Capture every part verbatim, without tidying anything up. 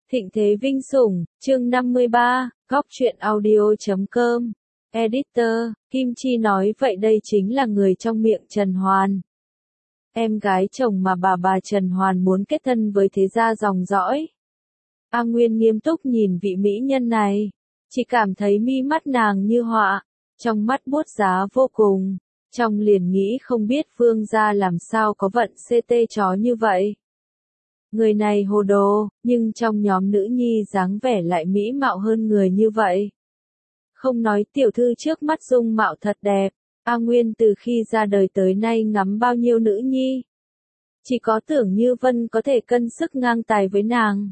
Thịnh thế vinh sủng, chương năm mươi ba, góc truyện audio chấm com. Editor, Kim Chi nói vậy đây chính là người trong miệng Trần Hoàn. Em gái chồng mà bà bà Trần Hoàn muốn kết thân với thế gia dòng dõi. A Nguyên nghiêm túc nhìn vị mỹ nhân này, chỉ cảm thấy mi mắt nàng như họa, trong mắt buốt giá vô cùng, trong liền nghĩ không biết Vương gia làm sao có vận xê tê chó như vậy. Người này hồ đồ, nhưng trong nhóm nữ nhi dáng vẻ lại mỹ mạo hơn người như vậy. Không nói tiểu thư trước mắt dung mạo thật đẹp, A Nguyên từ khi ra đời tới nay ngắm bao nhiêu nữ nhi. Chỉ có tưởng Như Vân có thể cân sức ngang tài với nàng.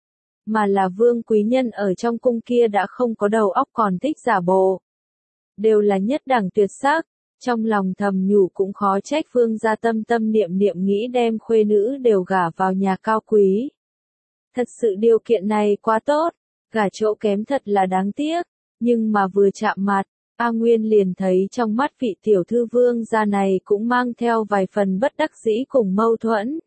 Mà là vương quý nhân ở trong cung kia đã không có đầu óc còn thích giả bộ. Đều là nhất đẳng tuyệt sắc. Trong lòng thầm nhủ cũng khó trách Vương gia tâm tâm niệm niệm nghĩ đem khuê nữ đều gả vào nhà cao quý. Thật sự điều kiện này quá tốt, gả chỗ kém thật là đáng tiếc, nhưng mà vừa chạm mặt, A Nguyên liền thấy trong mắt vị tiểu thư Vương gia này cũng mang theo vài phần bất đắc dĩ cùng mâu thuẫn.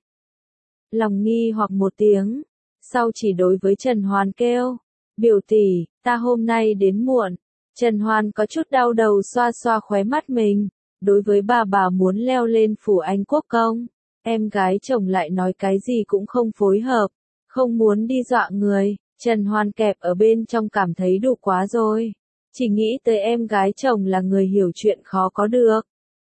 Lòng nghi hoặc một tiếng, sau chỉ đối với Trần Hoàn kêu, biểu tỷ, ta hôm nay đến muộn. Trần Hoàn có chút đau đầu xoa xoa khóe mắt mình, đối với bà bà muốn leo lên phủ Anh Quốc công, em gái chồng lại nói cái gì cũng không phối hợp, không muốn đi dọa người, Trần Hoàn kẹp ở bên trong cảm thấy đủ quá rồi, chỉ nghĩ tới em gái chồng là người hiểu chuyện khó có được.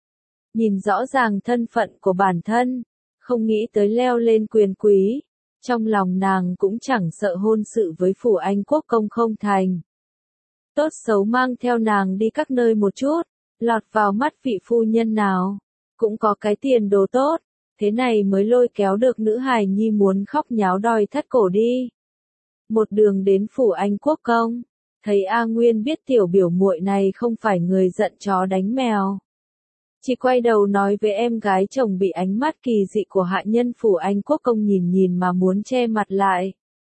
Nhìn rõ ràng thân phận của bản thân, không nghĩ tới leo lên quyền quý, trong lòng nàng cũng chẳng sợ hôn sự với phủ Anh Quốc công không thành. Tốt xấu mang theo nàng đi các nơi một chút, lọt vào mắt vị phu nhân nào, cũng có cái tiền đồ tốt, thế này mới lôi kéo được nữ hài nhi muốn khóc nháo đòi thắt cổ đi. Một đường đến phủ Anh Quốc công, thấy A Nguyên biết tiểu biểu muội này không phải người giận chó đánh mèo. Chỉ quay đầu nói với em gái chồng bị ánh mắt kỳ dị của hạ nhân phủ Anh Quốc công nhìn nhìn mà muốn che mặt lại.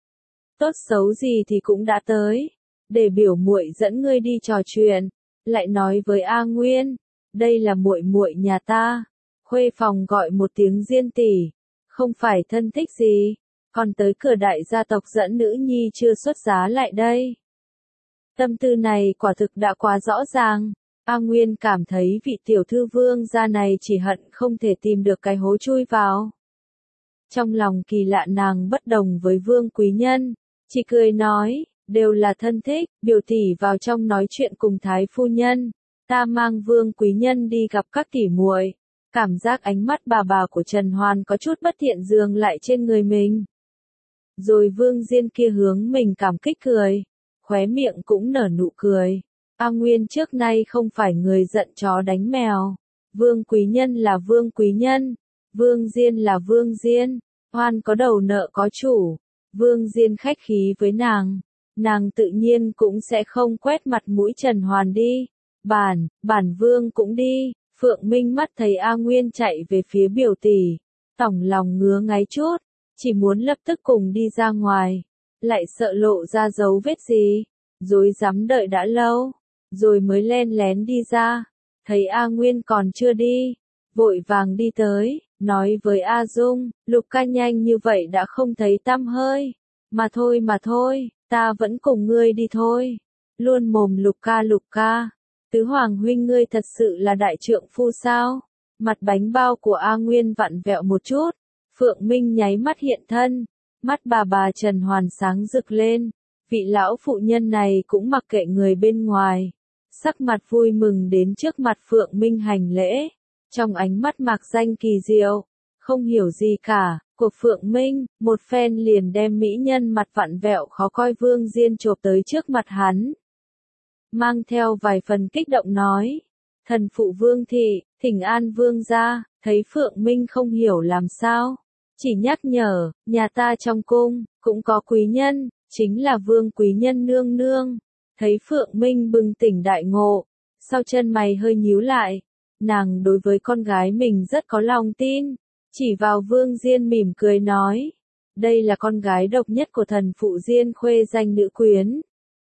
Tốt xấu gì thì cũng đã tới. Để biểu muội dẫn ngươi đi trò chuyện, lại nói với A Nguyên, đây là muội muội nhà ta. Khuê phòng gọi một tiếng Diên tỷ, không phải thân thích gì, còn tới cửa đại gia tộc dẫn nữ nhi chưa xuất giá lại đây. Tâm tư này quả thực đã quá rõ ràng, A Nguyên cảm thấy vị tiểu thư Vương gia này chỉ hận không thể tìm được cái hố chui vào. Trong lòng kỳ lạ nàng bất đồng với Vương quý nhân, chỉ cười nói, đều là thân thích, biểu tỷ vào trong nói chuyện cùng thái phu nhân, ta mang Vương quý nhân đi gặp các tỷ muội. Cảm giác ánh mắt bà bà của Trần Hoàn có chút bất thiện dường lại trên người mình. Rồi Vương Diên kia hướng mình cảm kích cười, khóe miệng cũng nở nụ cười. A Nguyên trước nay không phải người giận chó đánh mèo, Vương quý nhân là Vương quý nhân, Vương Diên là Vương Diên, oan có đầu nợ có chủ, Vương Diên khách khí với nàng. Nàng tự nhiên cũng sẽ không quét mặt mũi Trần Hoàn đi. Bản, bản vương cũng đi. Phượng Minh mắt thấy A Nguyên chạy về phía biểu tỷ. Tỏng lòng ngứa ngáy chút. Chỉ muốn lập tức cùng đi ra ngoài. Lại sợ lộ ra dấu vết gì. Rồi dám đợi đã lâu. Rồi mới len lén đi ra. Thấy A Nguyên còn chưa đi. Vội vàng đi tới. Nói với A Dung. Lục ca nhanh như vậy đã không thấy tăm hơi. Mà thôi mà thôi. Ta vẫn cùng ngươi đi thôi. Luôn mồm lục ca lục ca. Tứ hoàng huynh ngươi thật sự là đại trượng phu sao? Mặt bánh bao của A Nguyên vặn vẹo một chút. Phượng Minh nháy mắt hiện thân. Mắt bà bà Trần Hoàn sáng rực lên. Vị lão phụ nhân này cũng mặc kệ người bên ngoài. Sắc mặt vui mừng đến trước mặt Phượng Minh hành lễ. Trong ánh mắt mạc danh kỳ diệu. Không hiểu gì cả. Của Phượng Minh, một phen liền đem mỹ nhân mặt vặn vẹo khó coi Vương Diên chộp tới trước mặt hắn. Mang theo vài phần kích động nói, thần phụ Vương thị, thỉnh an Vương gia, thấy Phượng Minh không hiểu làm sao. Chỉ nhắc nhở, nhà ta trong cung, cũng có quý nhân, chính là Vương quý nhân nương nương. Thấy Phượng Minh bừng tỉnh đại ngộ, sau chân mày hơi nhíu lại, nàng đối với con gái mình rất có lòng tin. Chỉ vào Vương Diên mỉm cười nói, đây là con gái độc nhất của thần phụ Diên Khuê danh nữ quyến.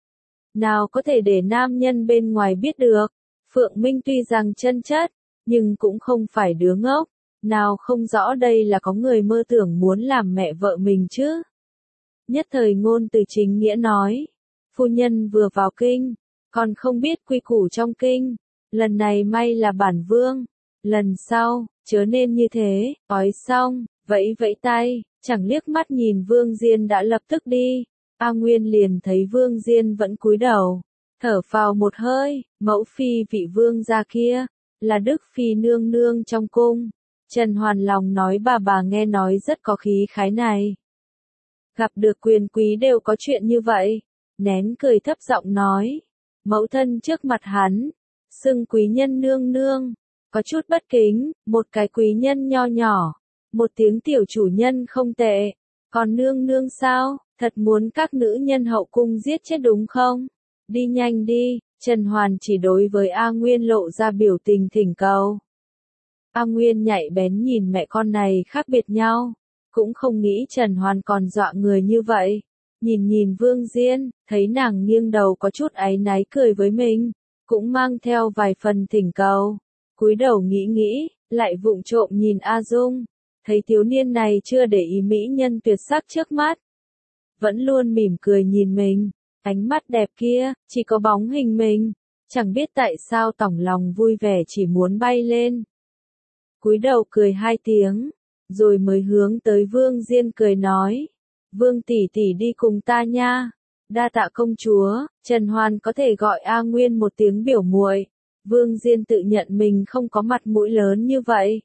Nào có thể để nam nhân bên ngoài biết được, Phượng Minh tuy rằng chân chất, nhưng cũng không phải đứa ngốc, nào không rõ đây là có người mơ tưởng muốn làm mẹ vợ mình chứ. Nhất thời ngôn từ chính nghĩa nói, phu nhân vừa vào kinh, còn không biết quy củ trong kinh, lần này may là bản vương, lần sau, chớ nên như thế, nói xong, vẫy vẫy tay, chẳng liếc mắt nhìn Vương Diên đã lập tức đi, A Nguyên liền thấy Vương Diên vẫn cúi đầu, thở phào một hơi, mẫu phi vị vương gia kia, là Đức Phi nương nương trong cung, Trần Hoàn lòng nói bà bà nghe nói rất có khí khái này. Gặp được quyền quý đều có chuyện như vậy, nén cười thấp giọng nói, mẫu thân trước mặt hắn, xưng quý nhân nương nương, có chút bất kính, một cái quý nhân nho nhỏ, một tiếng tiểu chủ nhân không tệ, còn nương nương sao, thật muốn các nữ nhân hậu cung giết chết đúng không? Đi nhanh đi, Trần Hoàn chỉ đối với A Nguyên lộ ra biểu tình thỉnh cầu. A Nguyên nhạy bén nhìn mẹ con này khác biệt nhau, cũng không nghĩ Trần Hoàn còn dọa người như vậy. Nhìn nhìn Vương Diên, thấy nàng nghiêng đầu có chút áy náy cười với mình, cũng mang theo vài phần thỉnh cầu. Cúi đầu nghĩ nghĩ, lại vụng trộm nhìn A Dung, thấy thiếu niên này chưa để ý mỹ nhân tuyệt sắc trước mắt. Vẫn luôn mỉm cười nhìn mình, ánh mắt đẹp kia, chỉ có bóng hình mình, chẳng biết tại sao tỏng lòng vui vẻ chỉ muốn bay lên. Cúi đầu cười hai tiếng, rồi mới hướng tới Vương Diên cười nói, Vương tỷ tỷ đi cùng ta nha. Đa tạ công chúa, Trần Hoàn có thể gọi A Nguyên một tiếng biểu muội. Vương Diên tự nhận mình không có mặt mũi lớn như vậy.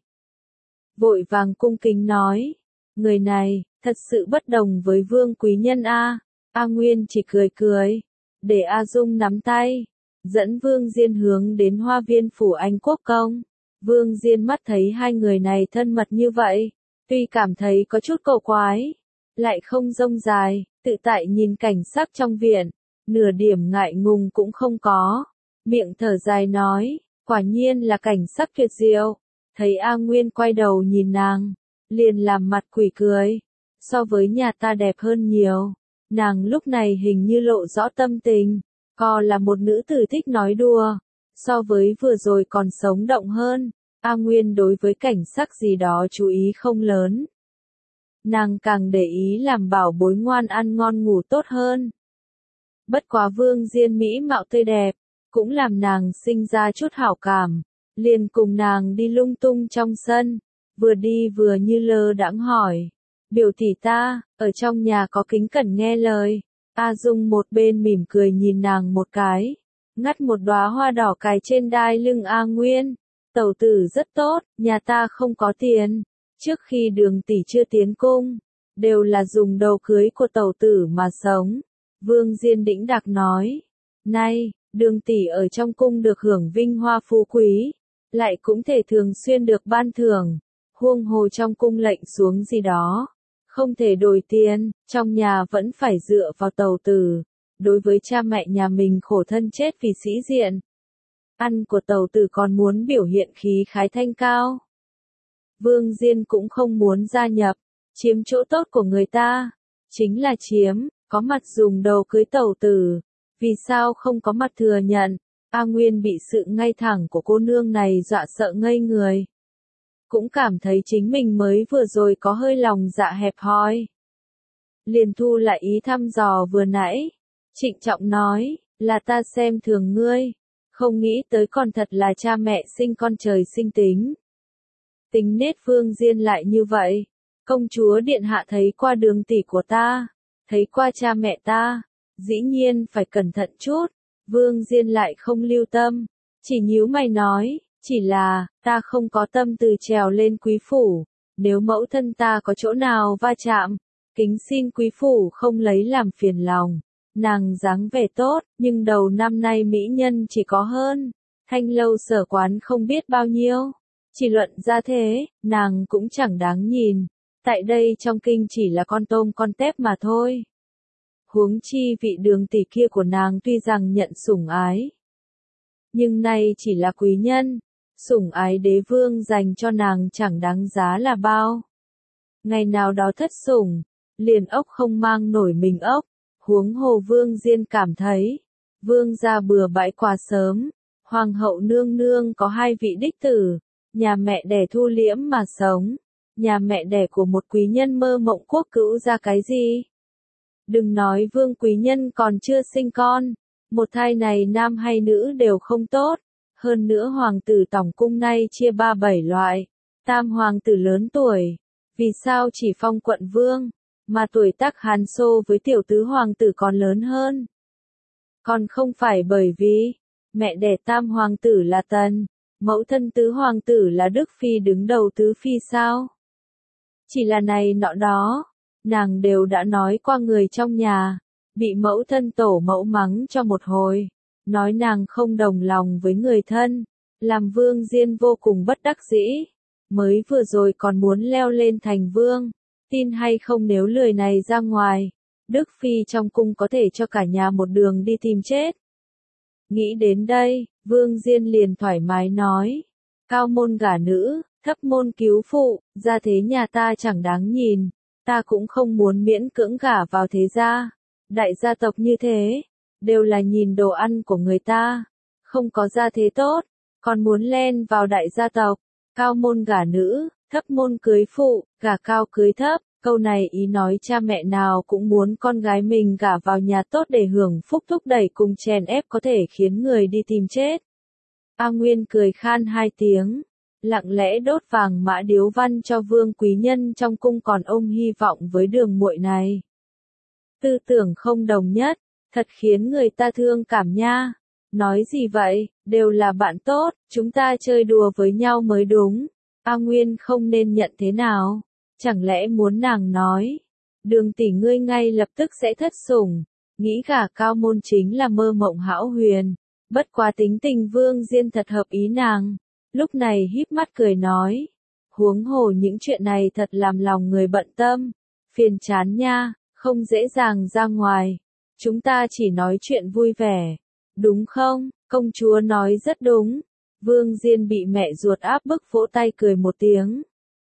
Vội vàng cung kính nói, người này, thật sự bất đồng với Vương quý nhân A. A Nguyên chỉ cười cười, để A Dung nắm tay, dẫn Vương Diên hướng đến hoa viên phủ Anh Quốc công. Vương Diên mắt thấy hai người này thân mật như vậy, tuy cảm thấy có chút cổ quái, lại không rông dài, tự tại nhìn cảnh sắc trong viện, nửa điểm ngại ngùng cũng không có. Miệng thở dài nói, quả nhiên là cảnh sắc tuyệt diệu. Thấy A Nguyên quay đầu nhìn nàng, liền làm mặt quỷ cười, so với nhà ta đẹp hơn nhiều. Nàng lúc này hình như lộ rõ tâm tình, co là một nữ tử thích nói đùa, so với vừa rồi còn sống động hơn. A Nguyên đối với cảnh sắc gì đó chú ý không lớn. Nàng càng để ý làm bảo bối ngoan ăn ngon ngủ tốt hơn. Bất quá Vương Diên mỹ mạo tươi đẹp, cũng làm nàng sinh ra chút hảo cảm, liền cùng nàng đi lung tung trong sân, vừa đi vừa như lơ đãng hỏi, biểu tỷ ta, ở trong nhà có kính cẩn nghe lời. A Dung một bên mỉm cười nhìn nàng một cái, ngắt một đóa hoa đỏ cài trên đai lưng A Nguyên, tẩu tử rất tốt, nhà ta không có tiền, trước khi Đường tỷ chưa tiến cung, đều là dùng đầu cưới của tẩu tử mà sống. Vương Diên đĩnh đạc nói, nay, Đường tỷ ở trong cung được hưởng vinh hoa phú quý, lại cũng thể thường xuyên được ban thưởng, huông hồ trong cung lệnh xuống gì đó, không thể đổi tiền, trong nhà vẫn phải dựa vào tẩu tử. Đối với cha mẹ nhà mình khổ thân chết vì sĩ diện, ăn của tẩu tử còn muốn biểu hiện khí khái thanh cao. Vương Diên cũng không muốn gia nhập, chiếm chỗ tốt của người ta, chính là chiếm, có mặt dùng đầu cưới tẩu tử, vì sao không có mặt thừa nhận. A Nguyên bị sự ngay thẳng của cô nương này dọa sợ ngây người. Cũng cảm thấy chính mình mới vừa rồi có hơi lòng dạ hẹp hòi. Liền thu lại ý thăm dò vừa nãy, trịnh trọng nói, là ta xem thường ngươi, không nghĩ tới còn thật là cha mẹ sinh con trời sinh tính. Tính nết Vương Diên lại như vậy, công chúa điện hạ thấy qua Đường tỷ của ta, thấy qua cha mẹ ta, dĩ nhiên phải cẩn thận chút. Vương Diên lại không lưu tâm, chỉ nhíu mày nói, chỉ là, ta không có tâm từ trèo lên quý phủ, nếu mẫu thân ta có chỗ nào va chạm, kính xin quý phủ không lấy làm phiền lòng. Nàng dáng vẻ tốt, nhưng đầu năm nay mỹ nhân chỉ có hơn, thanh lâu sở quán không biết bao nhiêu. Chỉ luận ra thế, nàng cũng chẳng đáng nhìn, tại đây trong kinh chỉ là con tôm con tép mà thôi. Huống chi vị Đường tỷ kia của nàng tuy rằng nhận sủng ái, nhưng nay chỉ là quý nhân, sủng ái đế vương dành cho nàng chẳng đáng giá là bao. Ngày nào đó thất sủng, liền ốc không mang nổi mình ốc, huống hồ Vương Diên cảm thấy, vương gia bừa bãi quá sớm, hoàng hậu nương nương có hai vị đích tử, nhà mẹ đẻ thu liễm mà sống, nhà mẹ đẻ của một quý nhân mơ mộng quốc cữu ra cái gì? Đừng nói Vương Quý Nhân còn chưa sinh con, một thai này nam hay nữ đều không tốt. Hơn nữa hoàng tử tổng cung nay chia ba bảy loại, tam hoàng tử lớn tuổi, vì sao chỉ phong quận vương, mà tuổi tác Hàn Xô với tiểu tứ hoàng tử còn lớn hơn? Còn không phải bởi vì, mẹ đẻ tam hoàng tử là Tần, mẫu thân tứ hoàng tử là Đức Phi đứng đầu tứ phi sao? Chỉ là này nọ đó, nàng đều đã nói qua người trong nhà, bị mẫu thân tổ mẫu mắng cho một hồi, nói nàng không đồng lòng với người thân, làm Vương Diên vô cùng bất đắc dĩ, mới vừa rồi còn muốn leo lên thành vương, tin hay không nếu lời này ra ngoài, Đức Phi trong cung có thể cho cả nhà một đường đi tìm chết. Nghĩ đến đây, Vương Diên liền thoải mái nói, cao môn gả nữ, thấp môn cứu phụ, gia thế nhà ta chẳng đáng nhìn, ta cũng không muốn miễn cưỡng gả vào thế gia, đại gia tộc như thế, đều là nhìn đồ ăn của người ta, không có gia thế tốt, còn muốn len vào đại gia tộc, cao môn gả nữ, thấp môn cưới phụ, gả cao cưới thấp, câu này ý nói cha mẹ nào cũng muốn con gái mình gả vào nhà tốt để hưởng phúc, thúc đẩy cùng chèn ép có thể khiến người đi tìm chết. A Nguyên cười khan hai tiếng, lặng lẽ đốt vàng mã điếu văn cho Vương Quý Nhân trong cung, còn ôm hy vọng với Đường muội này. Tư tưởng không đồng nhất, thật khiến người ta thương cảm nha. Nói gì vậy, đều là bạn tốt, chúng ta chơi đùa với nhau mới đúng. A Nguyên không nên nhận thế nào, chẳng lẽ muốn nàng nói, Đường tỷ ngươi ngay lập tức sẽ thất sủng, nghĩ gả cao môn chính là mơ mộng hão huyền, bất quá tính tình Vương Diên thật hợp ý nàng, lúc này híp mắt cười nói, huống hồ những chuyện này thật làm lòng người bận tâm, phiền chán nha, không dễ dàng ra ngoài, chúng ta chỉ nói chuyện vui vẻ, đúng không? Công chúa nói rất đúng. Vương Diên bị mẹ ruột áp bức vỗ tay cười một tiếng.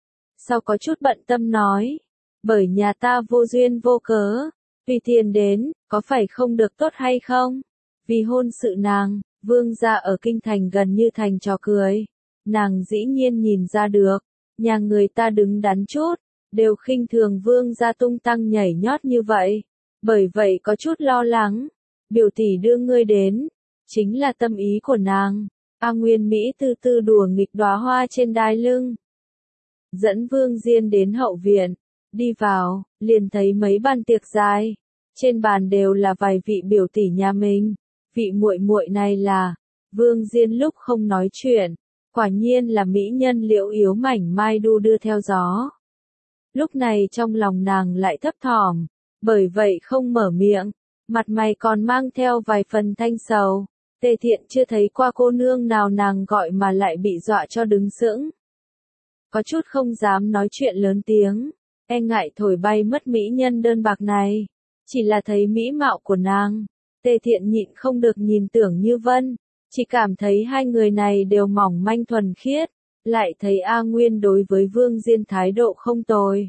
Sau có chút bận tâm nói, bởi nhà ta vô duyên vô cớ, vì tiền đến, có phải không được tốt hay không? Vì hôn sự nàng, vương gia ở kinh thành gần như thành trò cười. Nàng dĩ nhiên nhìn ra được, nhà người ta đứng đắn chút, đều khinh thường vương gia tung tăng nhảy nhót như vậy. Bởi vậy có chút lo lắng, biểu tỷ đưa ngươi đến, chính là tâm ý của nàng. A Nguyên Mỹ từ từ đùa nghịch đóa hoa trên đai lưng. Dẫn Vương Diên đến hậu viện, đi vào, liền thấy mấy bàn tiệc dài, trên bàn đều là vài vị biểu tỷ nhà mình. Vị muội muội này là Vương Diên lúc không nói chuyện, quả nhiên là mỹ nhân liễu yếu mảnh mai đu đưa theo gió. Lúc này trong lòng nàng lại thấp thỏm, bởi vậy không mở miệng, mặt mày còn mang theo vài phần thanh sầu. Tề Thiện chưa thấy qua cô nương nào nàng gọi mà lại bị dọa cho đứng sững. Có chút không dám nói chuyện lớn tiếng, e ngại thổi bay mất mỹ nhân đơn bạc này. Chỉ là thấy mỹ mạo của nàng, Tề Thiện nhịn không được nhìn Tưởng Như Vân, chỉ cảm thấy hai người này đều mỏng manh thuần khiết, lại thấy A Nguyên đối với Vương Diên thái độ không tồi.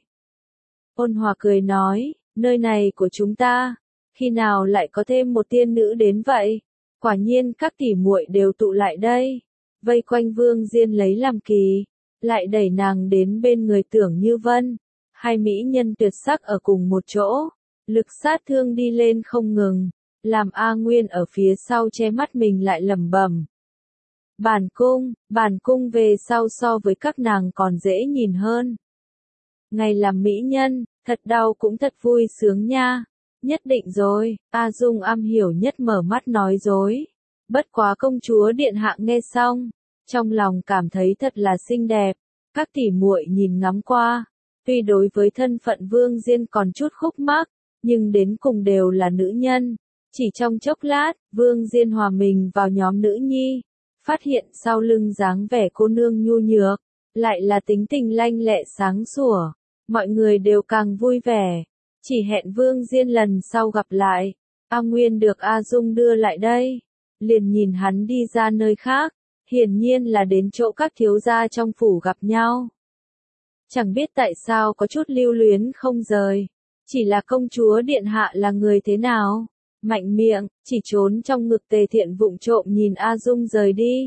Ôn hòa cười nói, nơi này của chúng ta, khi nào lại có thêm một tiên nữ đến vậy? Quả nhiên các tỷ muội đều tụ lại đây, vây quanh Vương Diên lấy làm kỳ, lại đẩy nàng đến bên người Tưởng Như Vân. Hai mỹ nhân tuyệt sắc ở cùng một chỗ, lực sát thương đi lên không ngừng, làm A Nguyên ở phía sau che mắt mình lại lẩm bẩm. Bản cung, bản cung về sau so với các nàng còn dễ nhìn hơn. Ngày làm mỹ nhân, thật đau cũng thật vui sướng nha. Nhất định rồi, A Dung am hiểu nhất mở mắt nói dối. Bất quá công chúa điện hạ nghe xong, trong lòng cảm thấy thật là xinh đẹp. Các tỷ muội nhìn ngắm qua, tuy đối với thân phận Vương Diên còn chút khúc mắc, nhưng đến cùng đều là nữ nhân. Chỉ trong chốc lát, Vương Diên hòa mình vào nhóm nữ nhi, phát hiện sau lưng dáng vẻ cô nương nhu nhược, lại là tính tình lanh lẹ sáng sủa. Mọi người đều càng vui vẻ. Chỉ hẹn Vương Diên lần sau gặp lại. A Nguyên được A Dung đưa lại đây, liền nhìn hắn đi ra nơi khác, hiển nhiên là đến chỗ các thiếu gia trong phủ gặp nhau. Chẳng biết tại sao có chút lưu luyến không rời, chỉ là công chúa điện hạ là người thế nào? Mạnh miệng, chỉ trốn trong ngực Tề Thiện vụng trộm nhìn A Dung rời đi.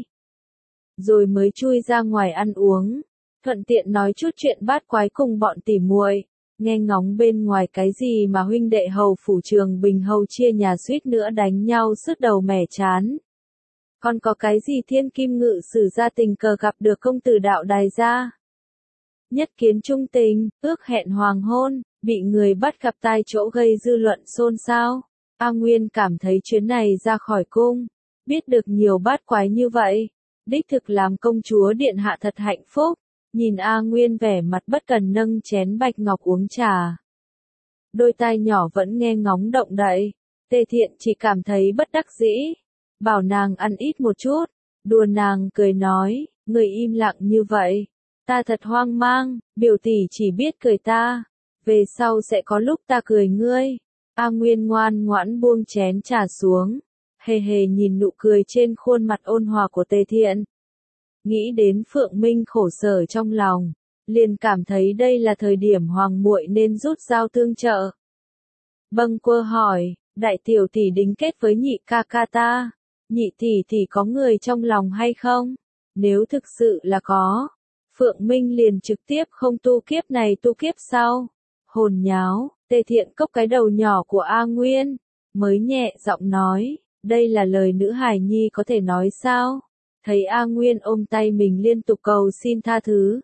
Rồi mới chui ra ngoài ăn uống, thuận tiện nói chút chuyện bát quái cùng bọn tỉ muội. nghe ngóng bên ngoài cái gì mà huynh đệ hầu phủ Trường Bình hầu chia nhà suýt nữa đánh nhau sứt đầu mẻ chán. Còn có cái gì thiên kim ngự sử ra tình cờ gặp được công tử đạo đài gia. Nhất kiến trung tình, ước hẹn hoàng hôn, bị người bắt gặp tai chỗ gây dư luận xôn xao. A Nguyên cảm thấy chuyến này ra khỏi cung, biết được nhiều bát quái như vậy, đích thực làm công chúa điện hạ thật hạnh phúc. Nhìn A Nguyên vẻ mặt bất cần nâng chén bạch ngọc uống trà. Đôi tai nhỏ vẫn nghe ngóng động đậy, Tề Thiện chỉ cảm thấy bất đắc dĩ, bảo nàng ăn ít một chút, đùa nàng cười nói, người im lặng như vậy, ta thật hoang mang, biểu tỷ chỉ biết cười ta, về sau sẽ có lúc ta cười ngươi. A Nguyên ngoan ngoãn buông chén trà xuống, hề hề nhìn nụ cười trên khuôn mặt ôn hòa của Tề Thiện. Nghĩ đến Phượng Minh khổ sở trong lòng, liền cảm thấy đây là thời điểm hoàng muội nên rút dao tương trợ. Bâng Quơ hỏi, đại tiểu tỷ đính kết với nhị ca ca ta, nhị tỷ tỷ có người trong lòng hay không? Nếu thực sự là có, Phượng Minh liền trực tiếp không tu kiếp này tu kiếp sau. Hồn nháo, Tề Thiện cốc cái đầu nhỏ của A Nguyên, mới nhẹ giọng nói, đây là lời nữ hài nhi có thể nói sao? Thấy A Nguyên ôm tay mình liên tục cầu xin tha thứ.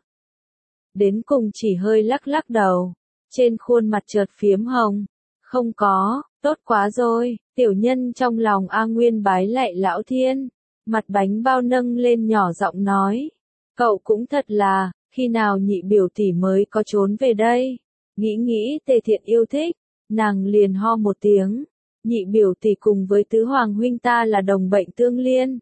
Đến cùng chỉ hơi lắc lắc đầu, trên khuôn mặt chợt phiếm hồng. Không có, tốt quá rồi, tiểu nhân trong lòng A Nguyên bái lạy lão thiên, mặt bánh bao nâng lên nhỏ giọng nói. Cậu cũng thật là, khi nào nhị biểu tỷ mới có trốn về đây? Nghĩ nghĩ Tề Thiện yêu thích, nàng liền ho một tiếng. Nhị biểu tỷ cùng với tứ hoàng huynh ta là đồng bệnh tương liên.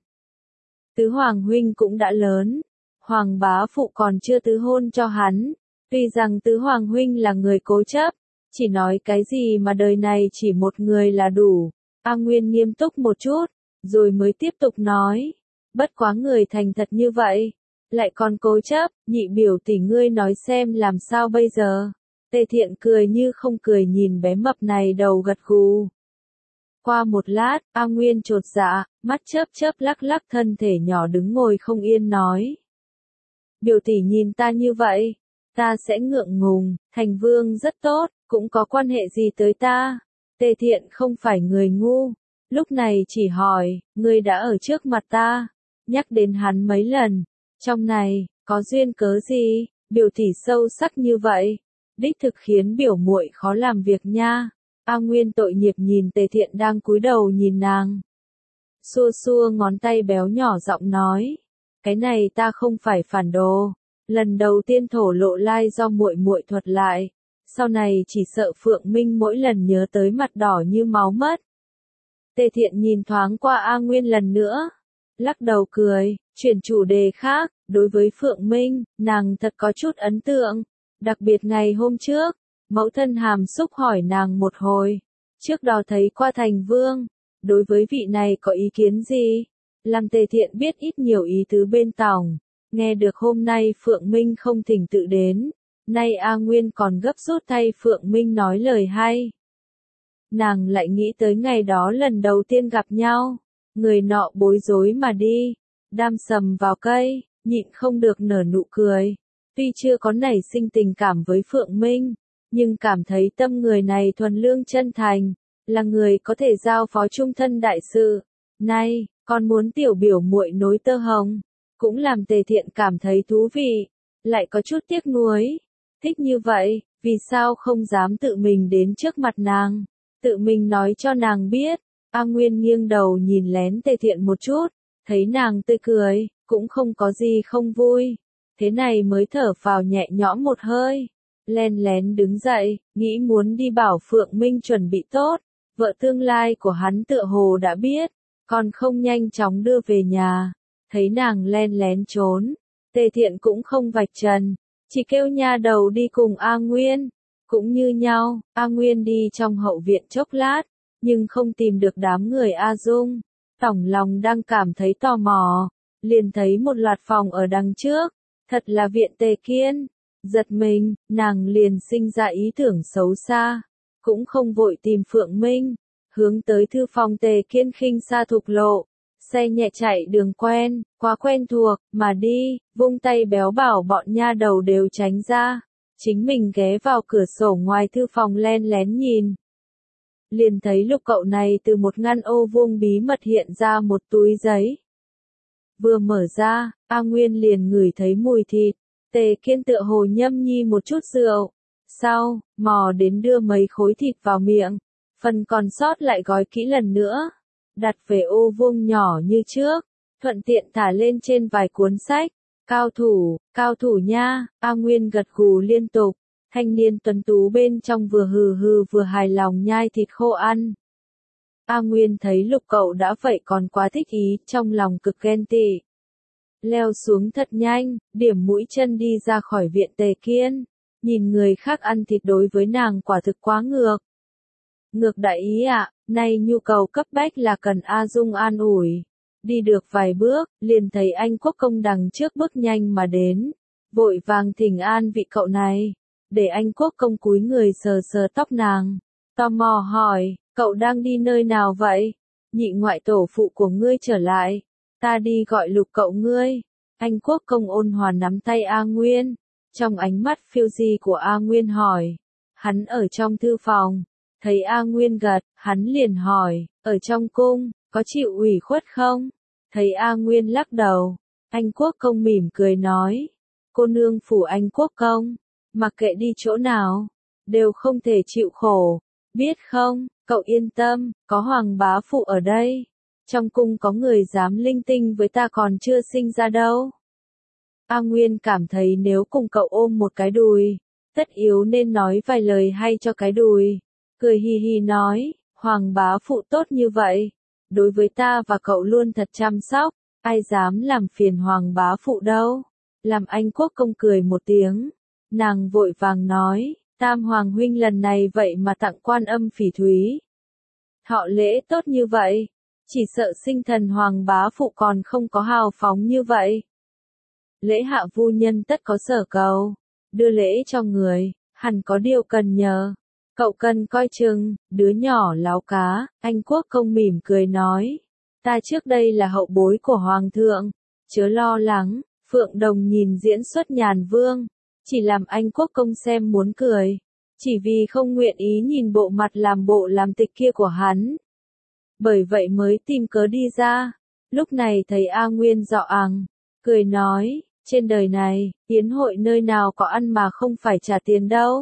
Tứ hoàng huynh cũng đã lớn, hoàng bá phụ còn chưa tứ hôn cho hắn, tuy rằng tứ hoàng huynh là người cố chấp, chỉ nói cái gì mà đời này chỉ một người là đủ. A Nguyên nghiêm túc một chút, rồi mới tiếp tục nói, bất quá người thành thật như vậy, lại còn cố chấp, nhị biểu tỷ ngươi nói xem làm sao bây giờ. Tề Thiện cười như không cười nhìn bé mập này đầu gật gù. Qua một lát, A Nguyên chột dạ, mắt chớp chớp lắc lắc thân thể nhỏ đứng ngồi không yên nói. Biểu tỷ nhìn ta như vậy, ta sẽ ngượng ngùng, thành vương rất tốt, cũng có quan hệ gì tới ta. Tề Thiện không phải người ngu, lúc này chỉ hỏi, ngươi đã ở trước mặt ta, nhắc đến hắn mấy lần, trong này, có duyên cớ gì, biểu tỷ sâu sắc như vậy, đích thực khiến biểu muội khó làm việc nha. A Nguyên tội nghiệp nhìn Tề Thiện đang cúi đầu nhìn nàng. Xua xua ngón tay béo nhỏ giọng nói, cái này ta không phải phản đồ, lần đầu tiên thổ lộ lai do muội muội thuật lại, sau này chỉ sợ Phượng Minh mỗi lần nhớ tới mặt đỏ như máu mất. Tề Thiện nhìn thoáng qua A Nguyên lần nữa, lắc đầu cười, chuyển chủ đề khác, đối với Phượng Minh, nàng thật có chút ấn tượng, đặc biệt ngày hôm trước. Mẫu thân hàm xúc hỏi nàng một hồi, trước đó thấy qua thành vương, đối với vị này có ý kiến gì? Làm Tề Thiện biết ít nhiều ý tứ bên tòng, nghe được hôm nay Phượng Minh không thỉnh tự đến, nay A Nguyên còn gấp rút thay Phượng Minh nói lời hay. Nàng lại nghĩ tới ngày đó lần đầu tiên gặp nhau, người nọ bối rối mà đi, đam sầm vào cây, nhịn không được nở nụ cười, tuy chưa có nảy sinh tình cảm với Phượng Minh. Nhưng cảm thấy tâm người này thuần lương chân thành, là người có thể giao phó trung thân đại sự. Nay, còn muốn tiểu biểu muội nối tơ hồng, cũng làm Tề Thiện cảm thấy thú vị, lại có chút tiếc nuối. Thích như vậy, vì sao không dám tự mình đến trước mặt nàng, tự mình nói cho nàng biết. A Nguyên nghiêng đầu nhìn lén Tề Thiện một chút, thấy nàng tươi cười, cũng không có gì không vui. Thế này mới thở phào nhẹ nhõm một hơi. Len lén đứng dậy, nghĩ muốn đi bảo Phượng Minh chuẩn bị tốt, vợ tương lai của hắn tựa hồ đã biết, còn không nhanh chóng đưa về nhà. Thấy nàng len lén trốn, Tề Thiện cũng không vạch trần, chỉ kêu nha đầu đi cùng A Nguyên. Cũng như nhau, A Nguyên đi trong hậu viện chốc lát, nhưng không tìm được đám người A Dung. Tổng lòng đang cảm thấy tò mò, liền thấy một loạt phòng ở đằng trước, thật là viện Tề Kiên. Giật mình, nàng liền sinh ra ý tưởng xấu xa, cũng không vội tìm Phượng Minh, hướng tới thư phòng Tề Kiên khinh xa thục lộ, xe nhẹ chạy đường quen, quá quen thuộc, mà đi, vung tay béo bảo bọn nha đầu đều tránh ra, chính mình ghé vào cửa sổ ngoài thư phòng len lén nhìn. Liền thấy lục cậu này từ một ngăn ô vuông bí mật hiện ra một túi giấy. Vừa mở ra, A Nguyên liền ngửi thấy mùi thịt, Tề Kiên tựa hồ nhâm nhi một chút rượu. Sau, mò đến đưa mấy khối thịt vào miệng, phần còn sót lại gói kỹ lần nữa, đặt về ô vuông nhỏ như trước, thuận tiện thả lên trên vài cuốn sách. Cao thủ, cao thủ nha, A Nguyên gật gù liên tục, thanh niên tuấn tú bên trong vừa hừ hừ vừa hài lòng nhai thịt khô ăn. A Nguyên thấy lục cậu đã vậy còn quá thích ý, trong lòng cực ghen tị. Leo xuống thật nhanh, điểm mũi chân đi ra khỏi viện Tề Kiên, nhìn người khác ăn thịt đối với nàng quả thực quá ngược. Ngược đại ý ạ, à, nay nhu cầu cấp bách là cần A Dung an ủi. Đi được vài bước, liền thấy anh Quốc Công đằng trước bước nhanh mà đến, vội vàng thỉnh an vị cậu này, để anh Quốc Công cúi người sờ sờ tóc nàng, tò mò hỏi, cậu đang đi nơi nào vậy? Nhị ngoại tổ phụ của ngươi trở lại, ta đi gọi lục cậu ngươi. Anh Quốc Công ôn hòa nắm tay A Nguyên, trong ánh mắt phiêu di của A Nguyên hỏi, hắn ở trong thư phòng, thấy A Nguyên gật, hắn liền hỏi, ở trong cung, có chịu ủy khuất không? Thấy A Nguyên lắc đầu, anh Quốc Công mỉm cười nói, cô nương phủ anh Quốc Công, mặc kệ đi chỗ nào, đều không thể chịu khổ, biết không, cậu yên tâm, có hoàng bá phụ ở đây, trong cung có người dám linh tinh với ta còn chưa sinh ra đâu. A Nguyên cảm thấy nếu cùng cậu ôm một cái đùi, tất yếu nên nói vài lời hay cho cái đùi, cười hì hì nói, hoàng bá phụ tốt như vậy, đối với ta và cậu luôn thật chăm sóc, ai dám làm phiền hoàng bá phụ đâu. Làm anh Quốc Công cười một tiếng, nàng vội vàng nói, Tam Hoàng huynh lần này vậy mà tặng quan âm phỉ thúy. Họ lễ tốt như vậy, chỉ sợ sinh thần hoàng bá phụ còn không có hào phóng như vậy. Lễ hạ vu nhân tất có sở cầu, đưa lễ cho người, hẳn có điều cần nhờ. Cậu cần coi chừng, đứa nhỏ láo cá, anh Quốc Công mỉm cười nói. Ta trước đây là hậu bối của Hoàng thượng, chớ lo lắng, Phượng Đồng nhìn diễn xuất Nhàn Vương, chỉ làm anh Quốc Công xem muốn cười, chỉ vì không nguyện ý nhìn bộ mặt làm bộ làm tịch kia của hắn. Bởi vậy mới tìm cớ đi ra, lúc này thấy A Nguyên dọ ằng, cười nói, trên đời này, yến hội nơi nào có ăn mà không phải trả tiền đâu.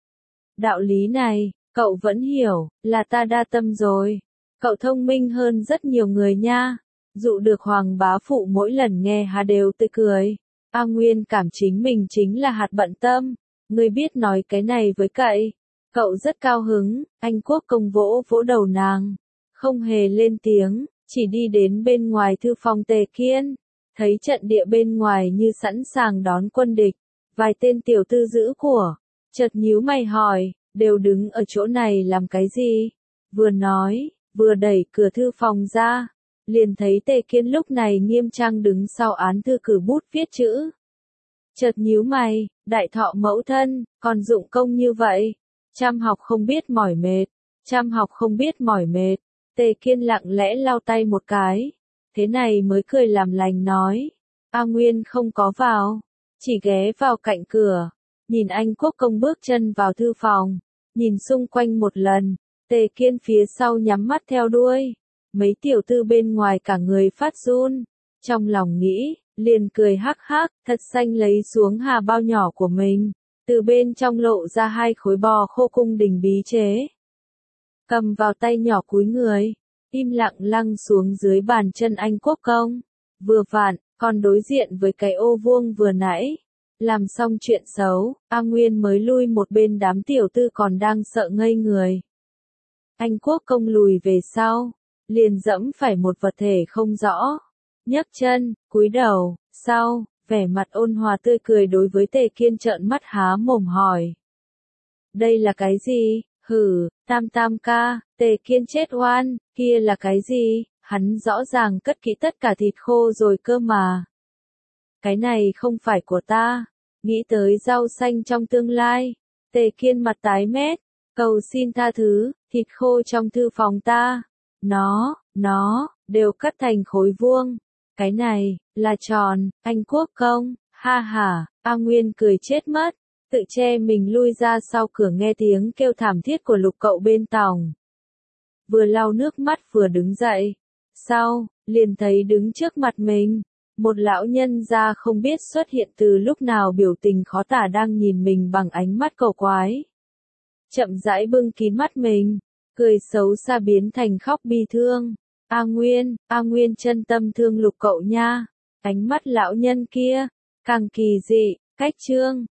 Đạo lý này, cậu vẫn hiểu, là ta đa tâm rồi. Cậu thông minh hơn rất nhiều người nha. Dụ được hoàng bá phụ mỗi lần nghe hà đều tươi cười. A Nguyên cảm chính mình chính là hạt bận tâm. Ngươi biết nói cái này với cậy. Cậu rất cao hứng, anh Quốc Công vỗ vỗ đầu nàng. Không hề lên tiếng, chỉ đi đến bên ngoài thư phòng Tề Kiên. Thấy trận địa bên ngoài như sẵn sàng đón quân địch. Vài tên tiểu tư giữ của. Chợt nhíu mày hỏi, đều đứng ở chỗ này làm cái gì? Vừa nói, vừa đẩy cửa thư phòng ra, liền thấy Tề Kiên lúc này nghiêm trang đứng sau án thư cử bút viết chữ. Chợt nhíu mày, đại thọ mẫu thân, còn dụng công như vậy, chăm học không biết mỏi mệt, chăm học không biết mỏi mệt. Tề Kiên lặng lẽ lau tay một cái, thế này mới cười làm lành nói, A Nguyên không có vào, chỉ ghé vào cạnh cửa. Nhìn anh Quốc Công bước chân vào thư phòng, nhìn xung quanh một lần, Tề Kiên phía sau nhắm mắt theo đuôi, mấy tiểu tư bên ngoài cả người phát run, trong lòng nghĩ, liền cười hắc hắc, thật xanh lấy xuống hà bao nhỏ của mình, từ bên trong lộ ra hai khối bò khô cung đình bí chế. Cầm vào tay nhỏ cúi người, im lặng lăng xuống dưới bàn chân anh Quốc Công, vừa vặn, còn đối diện với cái ô vuông vừa nãy. Làm xong chuyện xấu, A Nguyên mới lui một bên đám tiểu tư còn đang sợ ngây người. Anh Quốc Công lùi về sau, liền dẫm phải một vật thể không rõ. Nhấc chân, cúi đầu, sau, vẻ mặt ôn hòa tươi cười đối với Tề Kiên trợn mắt há mồm hỏi. Đây là cái gì? Hử, tam tam ca, Tề Kiên chết oan, kia là cái gì? Hắn rõ ràng cất kỹ tất cả thịt khô rồi cơ mà. Cái này không phải của ta. Nghĩ tới rau xanh trong tương lai. Tề Kiên mặt tái mét. Cầu xin tha thứ, thịt khô trong thư phòng ta. Nó, nó, đều cắt thành khối vuông. Cái này, là tròn, anh Quốc Công, ha ha, A Nguyên cười chết mất. tự che mình lui ra sau cửa nghe tiếng kêu thảm thiết của Lục Cậu bên tòng. Vừa lau nước mắt vừa đứng dậy. Sau, liền thấy đứng trước mặt mình, một lão nhân già không biết xuất hiện từ lúc nào biểu tình khó tả đang nhìn mình bằng ánh mắt cầu quái. Chậm rãi bưng kín mắt mình, cười xấu xa biến thành khóc bi thương. A Nguyên, A Nguyên chân tâm thương Lục Cậu nha. Ánh mắt lão nhân kia, càng kỳ dị, cách trương,